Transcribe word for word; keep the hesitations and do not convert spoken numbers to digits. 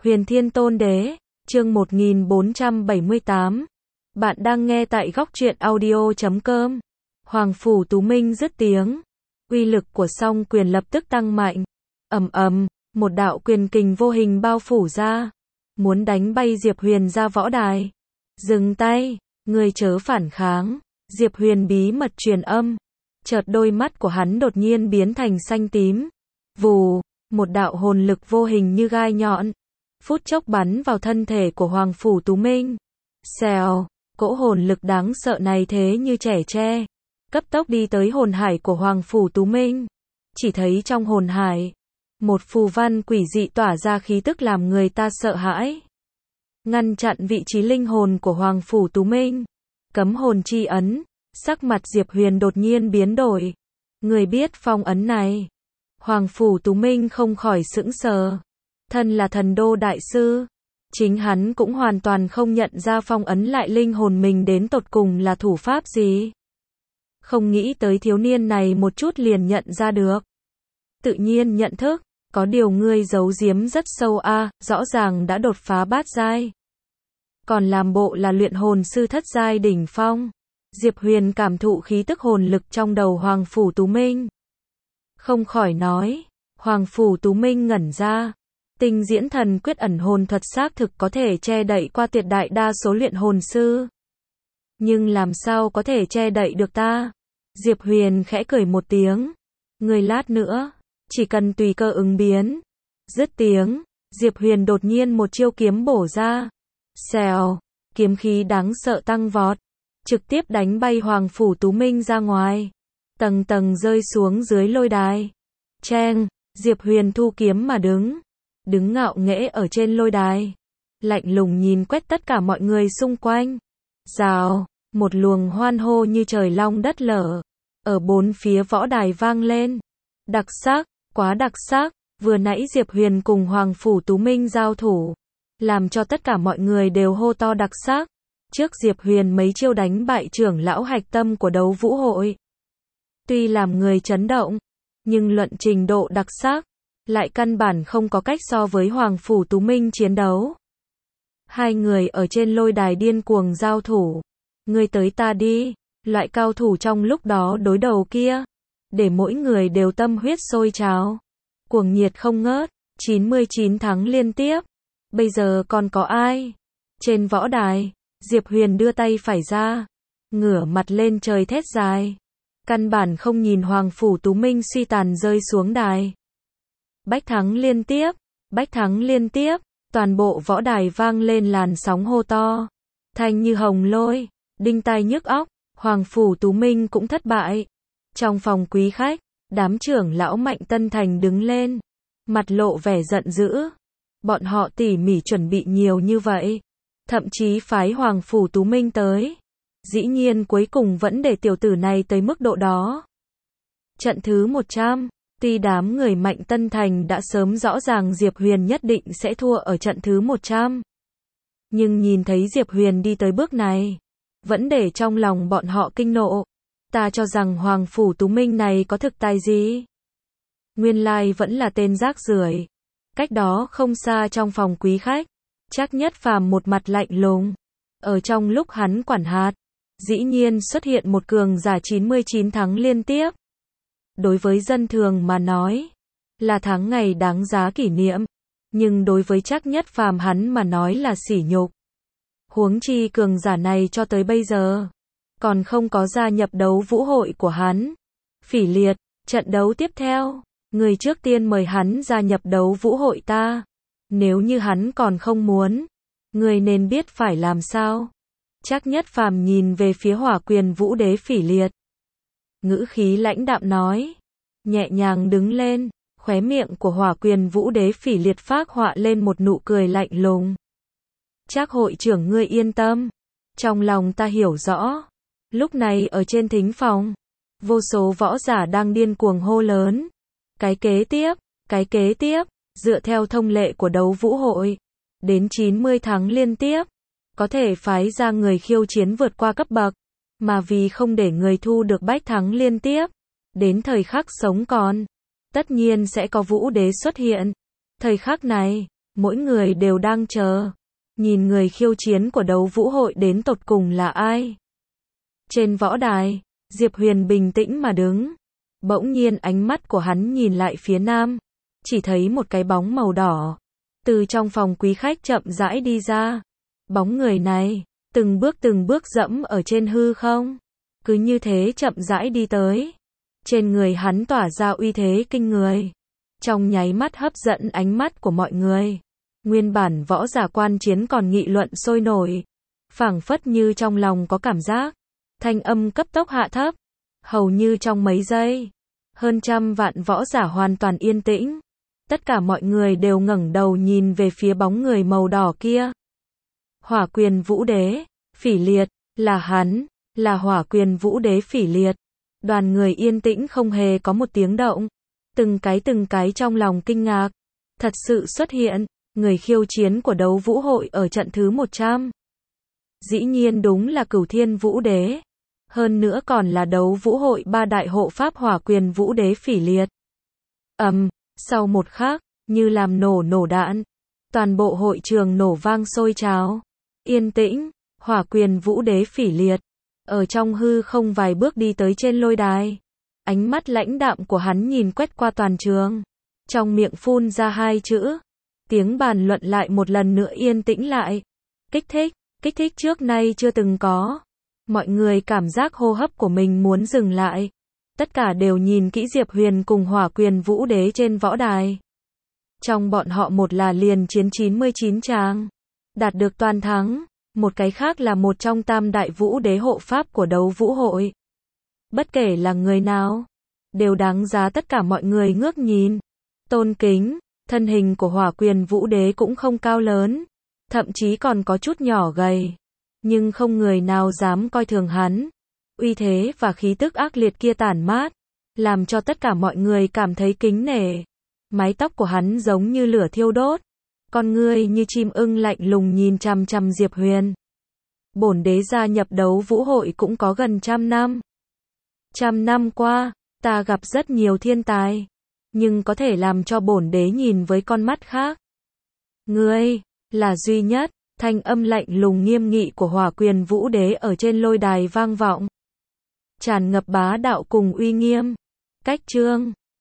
Huyền Thiên Tôn Đế, chương một nghìn bốn trăm bảy mươi tám. Bạn đang nghe tại góc truyện audio chấm com. Hoàng Phủ Tú Minh dứt tiếng. Uy lực của song quyền lập tức tăng mạnh. Ầm ầm, một đạo quyền kình vô hình bao phủ ra. Muốn đánh bay Diệp Huyền ra võ đài. Dừng tay, ngươi chớ phản kháng. Diệp Huyền bí mật truyền âm. Chợt đôi mắt của hắn đột nhiên biến thành xanh tím. Vù, một đạo hồn lực vô hình như gai nhọn. Phút chốc bắn vào thân thể của Hoàng Phủ Tú Minh. Xèo, cỗ hồn lực đáng sợ này thế như trẻ tre. Cấp tốc đi tới hồn hải của Hoàng Phủ Tú Minh. Chỉ thấy trong hồn hải, một phù văn quỷ dị tỏa ra khí tức làm người ta sợ hãi. Ngăn chặn vị trí linh hồn của Hoàng Phủ Tú Minh. Cấm hồn chi ấn, sắc mặt Diệp Huyền đột nhiên biến đổi. Người biết phong ấn này. Hoàng Phủ Tú Minh không khỏi sững sờ. Thân là thần đô đại sư, chính hắn cũng hoàn toàn không nhận ra phong ấn lại linh hồn mình đến tột cùng là thủ pháp gì. Không nghĩ tới thiếu niên này một chút liền nhận ra được. Tự nhiên nhận thức, có điều ngươi giấu giếm rất sâu a, à, rõ ràng đã đột phá bát giai. Còn làm bộ là luyện hồn sư thất giai đỉnh phong. Diệp Huyền cảm thụ khí tức hồn lực trong đầu Hoàng Phủ Tú Minh. Không khỏi nói, Hoàng Phủ Tú Minh ngẩn ra. Tinh diễn thần quyết ẩn hồn thuật xác thực có thể che đậy qua tuyệt đại đa số luyện hồn sư. Nhưng làm sao có thể che đậy được ta? Diệp Huyền khẽ cười một tiếng. Người lát nữa, chỉ cần tùy cơ ứng biến. Dứt tiếng, Diệp Huyền đột nhiên một chiêu kiếm bổ ra. Xèo, kiếm khí đáng sợ tăng vọt. Trực tiếp đánh bay Hoàng Phủ Tú Minh ra ngoài. Tầng tầng rơi xuống dưới lôi đài. Cheng, Diệp Huyền thu kiếm mà đứng. Đứng ngạo nghễ ở trên lôi đài. Lạnh lùng nhìn quét tất cả mọi người xung quanh. Rào, một luồng hoan hô như trời long đất lở. Ở bốn phía võ đài vang lên. Đặc sắc, quá đặc sắc. Vừa nãy Diệp Huyền cùng Hoàng Phủ Tú Minh giao thủ. Làm cho tất cả mọi người đều hô to đặc sắc. Trước Diệp Huyền mấy chiêu đánh bại trưởng lão hạch tâm của đấu vũ hội. Tuy làm người chấn động, nhưng luận trình độ đặc sắc, lại căn bản không có cách so với Hoàng Phủ Tú Minh chiến đấu. Hai người ở trên lôi đài điên cuồng giao thủ. Ngươi tới ta đi, loại cao thủ trong lúc đó đối đầu kia. Để mỗi người đều tâm huyết sôi trào. Cuồng nhiệt không ngớt, chín mươi chín tháng liên tiếp. Bây giờ còn có ai? Trên võ đài, Diệp Huyền đưa tay phải ra. Ngửa mặt lên trời thét dài. Căn bản không nhìn Hoàng Phủ Tú Minh suy tàn rơi xuống đài. Bách thắng liên tiếp, bách thắng liên tiếp, toàn bộ võ đài vang lên làn sóng hô to. Thanh như hồng lôi, đinh tai nhức óc, Hoàng Phủ Tú Minh cũng thất bại. Trong phòng quý khách, đám trưởng lão Mạnh Tân Thành đứng lên, mặt lộ vẻ giận dữ. Bọn họ tỉ mỉ chuẩn bị nhiều như vậy, thậm chí phái Hoàng Phủ Tú Minh tới. Dĩ nhiên cuối cùng vẫn để tiểu tử này tới mức độ đó. Trận thứ một trăm. Tuy đám người Mạnh Tân Thành đã sớm rõ ràng Diệp Huyền nhất định sẽ thua ở trận thứ một trăm. Nhưng nhìn thấy Diệp Huyền đi tới bước này, vẫn để trong lòng bọn họ kinh nộ. Ta cho rằng Hoàng Phủ Tú Minh này có thực tài gì? Nguyên lai vẫn là tên rác rưởi. Cách đó không xa trong phòng quý khách, Trác Nhất Phàm một mặt lạnh lùng. Ở trong lúc hắn quản hạt, dĩ nhiên xuất hiện một cường giả chín mươi chín tháng liên tiếp. Đối với dân thường mà nói, là tháng ngày đáng giá kỷ niệm, nhưng đối với Trác Nhất Phàm hắn mà nói là sỉ nhục. Huống chi cường giả này cho tới bây giờ, còn không có gia nhập đấu vũ hội của hắn. Phỉ Liệt, trận đấu tiếp theo, người trước tiên mời hắn gia nhập đấu vũ hội ta. Nếu như hắn còn không muốn, người nên biết phải làm sao. Trác Nhất Phàm nhìn về phía Hỏa Quyền Vũ Đế Phỉ Liệt. Ngữ khí lãnh đạm nói, nhẹ nhàng đứng lên, khóe miệng của Hỏa Quyền Vũ Đế Phỉ Liệt phác họa lên một nụ cười lạnh lùng. Trác hội trưởng ngươi yên tâm, trong lòng ta hiểu rõ. Lúc này ở trên thính phòng, vô số võ giả đang điên cuồng hô lớn. Cái kế tiếp, cái kế tiếp, dựa theo thông lệ của đấu vũ hội, đến chín mươi tháng liên tiếp, có thể phái ra người khiêu chiến vượt qua cấp bậc. Mà vì không để người thu được bách thắng liên tiếp, đến thời khắc sống còn, tất nhiên sẽ có vũ đế xuất hiện. Thời khắc này, Mỗi người đều đang chờ, nhìn người khiêu chiến của đấu vũ hội đến tột cùng là ai. Trên võ đài, Diệp Huyền bình tĩnh mà đứng. Bỗng nhiên ánh mắt của hắn nhìn lại phía nam, chỉ thấy một cái bóng màu đỏ từ trong phòng quý khách chậm rãi đi ra. Bóng người này, từng bước từng bước dẫm ở trên hư không, cứ như thế chậm rãi đi tới. Trên người hắn tỏa ra uy thế kinh người, trong nháy mắt hấp dẫn ánh mắt của mọi người. Nguyên bản võ giả quan chiến còn nghị luận sôi nổi, phảng phất như trong lòng có cảm giác, thanh âm cấp tốc hạ thấp, hầu như trong mấy giây, hơn trăm vạn võ giả hoàn toàn yên tĩnh. Tất cả mọi người đều ngẩng đầu nhìn về phía bóng người màu đỏ kia. Hỏa Quyền Vũ Đế, Phỉ Liệt, là hắn, là Hỏa Quyền Vũ Đế Phỉ Liệt. Đoàn người yên tĩnh không hề có một tiếng động, từng cái từng cái trong lòng kinh ngạc, thật sự xuất hiện, người khiêu chiến của đấu vũ hội ở trận thứ một trăm. Dĩ nhiên đúng là Cửu Thiên Vũ Đế, hơn nữa còn là đấu vũ hội ba đại hộ pháp Hỏa Quyền Vũ Đế Phỉ Liệt. Ầm, um, sau một khắc, như làm nổ nổ đạn, toàn bộ hội trường nổ vang sôi trào. Yên tĩnh, Hỏa Quyền Vũ Đế Phỉ Liệt ở trong hư không vài bước đi tới trên lôi đài. Ánh mắt lãnh đạm của hắn nhìn quét qua toàn trường, trong miệng phun ra hai chữ. Tiếng bàn luận lại một lần nữa yên tĩnh lại. Kích thích, kích thích trước nay chưa từng có. Mọi người cảm giác hô hấp của mình muốn dừng lại. Tất cả đều nhìn kỹ Diệp Huyền cùng Hỏa Quyền Vũ Đế trên võ đài. Trong bọn họ một là liền chiến chín mươi chín tràng, đạt được toàn thắng, một cái khác là một trong tam đại vũ đế hộ pháp của đấu vũ hội. Bất kể là người nào, đều đáng giá tất cả mọi người ngước nhìn, tôn kính. Thân hình của Hỏa Quyền Vũ Đế cũng không cao lớn, thậm chí còn có chút nhỏ gầy, nhưng không người nào dám coi thường hắn. Uy thế và khí tức ác liệt kia tản mát, làm cho tất cả mọi người cảm thấy kính nể. Mái tóc của hắn giống như lửa thiêu đốt, con ngươi như chim ưng lạnh lùng nhìn chằm chằm Diệp Huyền. Bổn đế gia nhập đấu vũ hội cũng có gần trăm năm. Trăm năm qua, ta gặp rất nhiều thiên tài, nhưng có thể làm cho bổn đế nhìn với con mắt khác. Ngươi là duy nhất. Thanh âm lạnh lùng nghiêm nghị của Hỏa Quyền Vũ Đế ở trên lôi đài vang vọng, tràn ngập bá đạo cùng uy nghiêm. Cách chương